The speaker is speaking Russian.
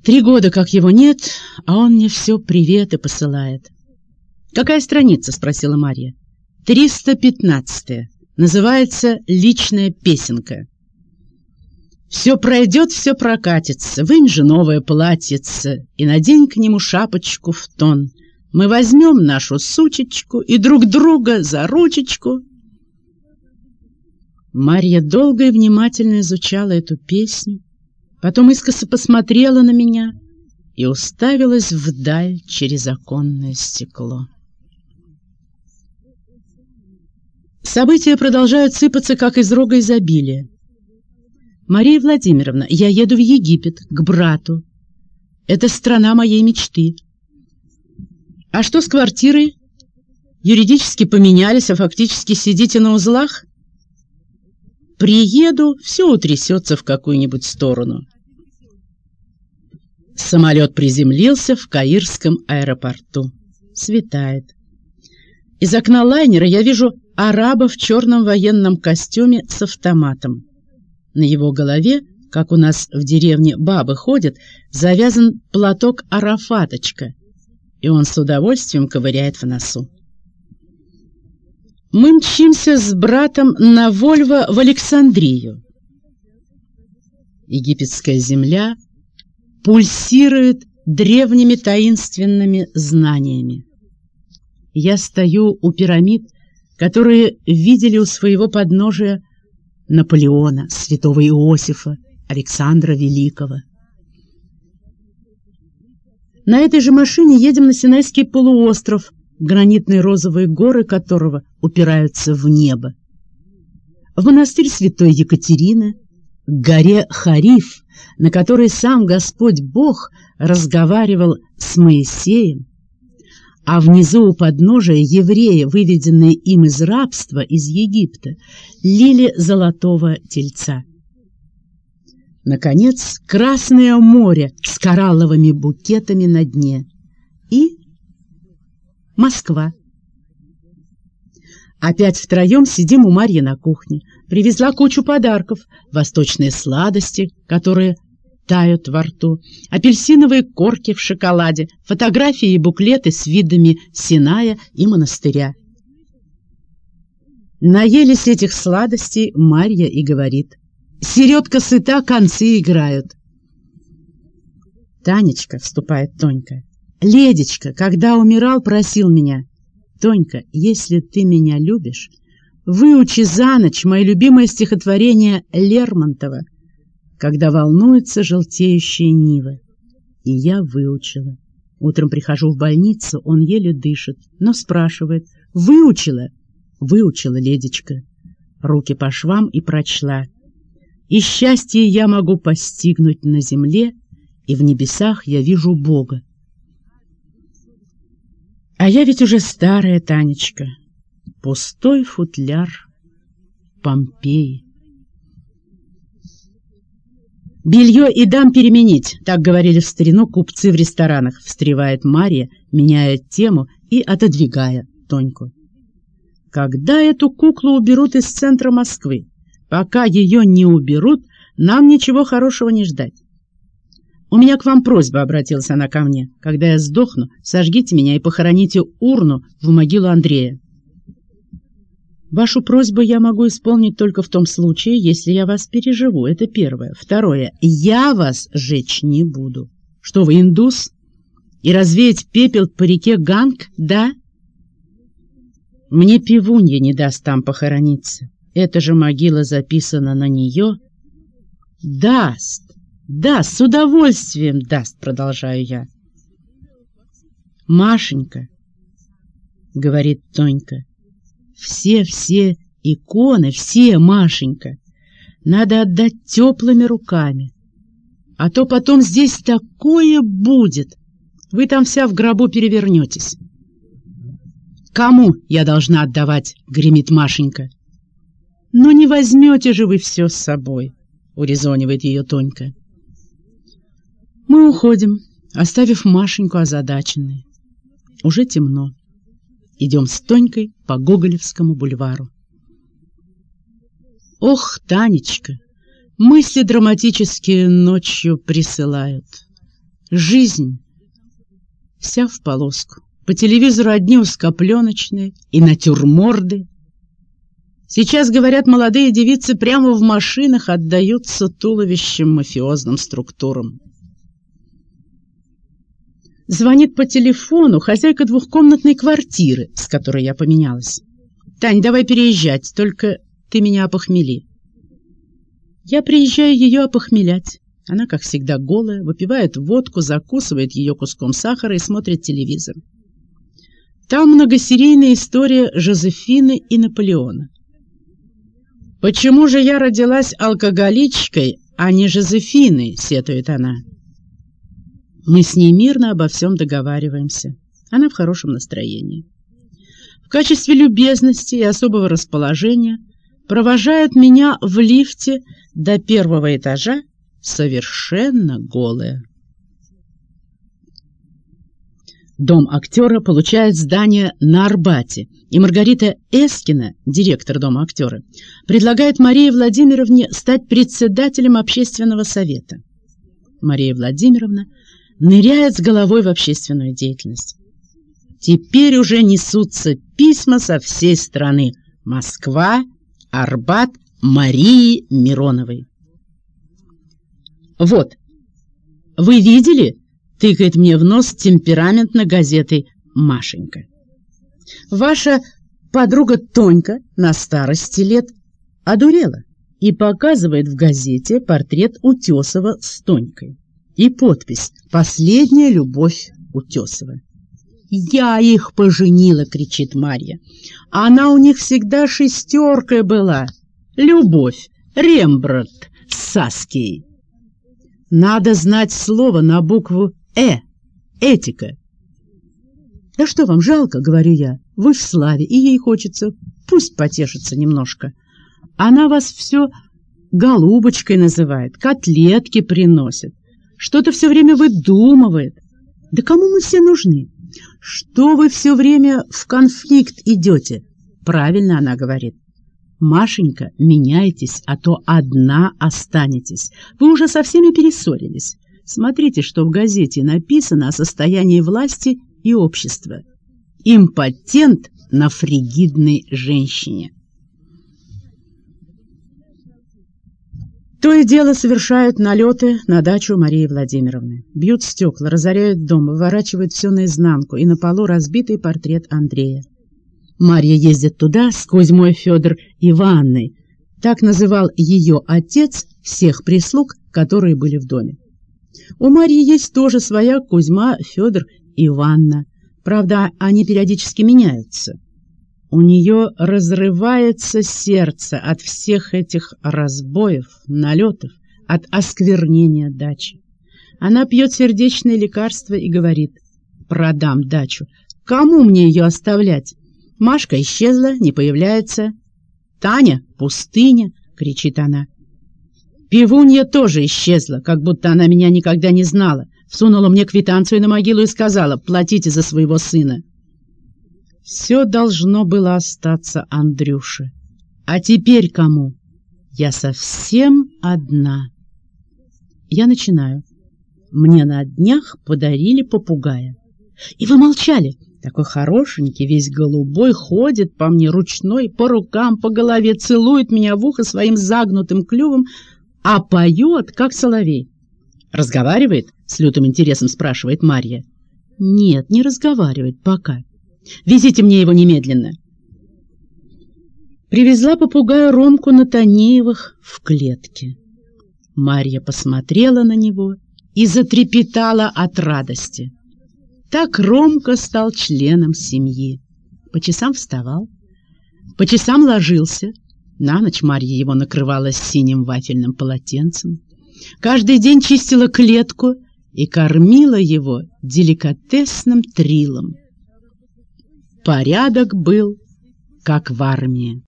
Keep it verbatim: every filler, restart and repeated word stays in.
Три года, как его нет, а он мне все приветы посылает. «Какая страница?» — спросила Марья. «Триста пятнадцатая. Называется «Личная песенка». «Все пройдет, все прокатится. Вынь же новое платьице и надень к нему шапочку в тон. Мы возьмем нашу сучечку и друг друга за ручечку». Марья долго и внимательно изучала эту песню, потом искоса посмотрела на меня и уставилась вдаль через оконное стекло. События продолжают сыпаться, как из рога изобилия. «Мария Владимировна, я еду в Египет, к брату. Это страна моей мечты». «А что с квартирой? Юридически поменялись, а фактически сидите на узлах?» «Приеду, все утрясется в какую-нибудь сторону». Самолет приземлился в Каирском аэропорту. Светает. Из окна лайнера я вижу араба в черном военном костюме с автоматом. На его голове, как у нас в деревне бабы ходят, завязан платок арафаточка, и он с удовольствием ковыряет в носу. Мы мчимся с братом на Вольво в Александрию. Египетская земля пульсирует древними таинственными знаниями. Я стою у пирамид, которые видели у своего подножия Наполеона, святого Иосифа, Александра Великого. На этой же машине едем на Синайский полуостров, гранитные розовые горы которого упираются в небо, в монастырь святой Екатерины, к горе Хариф, на которой сам Господь Бог разговаривал с Моисеем, а внизу у подножия евреи, выведенные им из рабства из Египта, лили золотого тельца. Наконец, Красное море с коралловыми букетами на дне и Москва. Опять втроем сидим у Марьи на кухне. Привезла кучу подарков, восточные сладости, которые тают во рту, апельсиновые корки в шоколаде, фотографии и буклеты с видами Синая и монастыря. Наелись этих сладостей, Марья и говорит: «Середка сыта, концы играют». «Танечка», — вступает Тонька, — «Ледечка, когда умирал, просил меня: Тонька, если ты меня любишь, выучи за ночь мое любимое стихотворение Лермонтова «Когда волнуется желтеющая нива». И я выучила. Утром прихожу в больницу, он еле дышит, но спрашивает: «Выучила?» «Выучила, Ледечка». Руки по швам и прочла: «И счастье я могу постигнуть на земле, и в небесах я вижу Бога». А я ведь уже старая, Танечка. Пустой футляр Помпеи. «Белье и дам переменить», — так говорили в старину купцы в ресторанах, встревает Марья, меняя тему и отодвигая Тоньку. «Когда эту куклу уберут из центра Москвы? Пока ее не уберут, нам ничего хорошего не ждать. У меня к вам просьба», — обратилась она ко мне. «Когда я сдохну, сожгите меня и похороните урну в могилу Андрея». «Вашу просьбу я могу исполнить только в том случае, если я вас переживу. Это первое. Второе. Я вас жечь не буду. Что вы, индус? И развеять пепел по реке Ганг, да? Мне пивунья не даст там похорониться. Эта же могила записана на нее. Даст. Да, с удовольствием даст», — продолжаю я. «Машенька», — говорит Тонька, — «все-все иконы, все, Машенька, надо отдать теплыми руками, а то потом здесь такое будет, вы там вся в гробу перевернетесь». «Кому я должна отдавать?» — гремит Машенька. «Ну не возьмете же вы все с собой», — урезонивает ее Тонька. Мы уходим, оставив Машеньку озадаченной. Уже темно. Идем с Тонькой по Гоголевскому бульвару. Ох, Танечка, мысли драматические ночью присылают. Жизнь вся в полоску. По телевизору одни узкопленочные и натюрморды. Сейчас, говорят, молодые девицы прямо в машинах отдаются туловищем мафиозным структурам. Звонит по телефону хозяйка двухкомнатной квартиры, с которой я поменялась. «Тань, давай переезжать, только ты меня опохмели». Я приезжаю ее опохмелять. Она, как всегда, голая, выпивает водку, закусывает ее куском сахара и смотрит телевизор. Там многосерийная история Жозефины и Наполеона. «Почему же я родилась алкоголичкой, а не Жозефиной?» — сетует она. Мы с ней мирно обо всем договариваемся. Она в хорошем настроении. В качестве любезности и особого расположения провожает меня в лифте до первого этажа, совершенно голая. Дом актера получает здание на Арбате, и Маргарита Эскина, директор Дома актера, предлагает Марии Владимировне стать председателем общественного совета. Мария Владимировна ныряет с головой в общественную деятельность. Теперь уже несутся письма со всей страны. Москва, Арбат, Марии Мироновой. «Вот, вы видели?» — тыкает мне в нос темпераментно газетой Машенька. «Ваша подруга Тонька на старости лет одурела и показывает в газете портрет Утесова с Тонькой. И подпись «Последняя любовь Утесова». «Я их поженила!» — кричит Марья. «Она у них всегда шестеркой была. Любовь, Рембрандт с Саскией». Надо знать слово на букву «Э». Этика. «Да что вам жалко?» — говорю я. «Вы в славе, и ей хочется. Пусть потешится немножко. Она вас все голубочкой называет, котлетки приносит, что-то все время выдумывает. Да кому мы все нужны? Что вы все время в конфликт идете?» Правильно она говорит. «Машенька, меняйтесь, а то одна останетесь. Вы уже со всеми перессорились. Смотрите, что в газете написано о состоянии власти и общества. Импотент на фригидной женщине». То и дело совершают налеты на дачу Марии Владимировны. Бьют стекла, разоряют дом, выворачивают все наизнанку, и на полу разбитый портрет Андрея. Марья ездит туда с Кузьмой Федор Ивановной. Так называл ее отец всех прислуг, которые были в доме. У Марьи есть тоже своя Кузьма Федор Ивановна. Правда, они периодически меняются. У нее разрывается сердце от всех этих разбоев, налетов, от осквернения дачи. Она пьет сердечные лекарства и говорит: «Продам дачу. Кому мне ее оставлять? Машка исчезла, не появляется. Таня — пустыня», — кричит она. «Пивунья тоже исчезла, как будто она меня никогда не знала. Всунула мне квитанцию на могилу и сказала: платите за своего сына». Все должно было остаться Андрюше. А теперь кому? Я совсем одна. Я начинаю. Мне на днях подарили попугая. И вы молчали. Такой хорошенький, весь голубой, ходит по мне ручной, по рукам, по голове, целует меня в ухо своим загнутым клювом, а поет, как соловей. «Разговаривает?» — с лютым интересом спрашивает Марья. «Нет, не разговаривает пока. Везите мне его немедленно». Привезла попугая Ромку Натанеевых в клетке. Марья посмотрела на него и затрепетала от радости. Так Ромка стал членом семьи. По часам вставал, по часам ложился. На ночь Марья его накрывала синим вафельным полотенцем. Каждый день чистила клетку и кормила его деликатесным трилом. Порядок был, как в армии.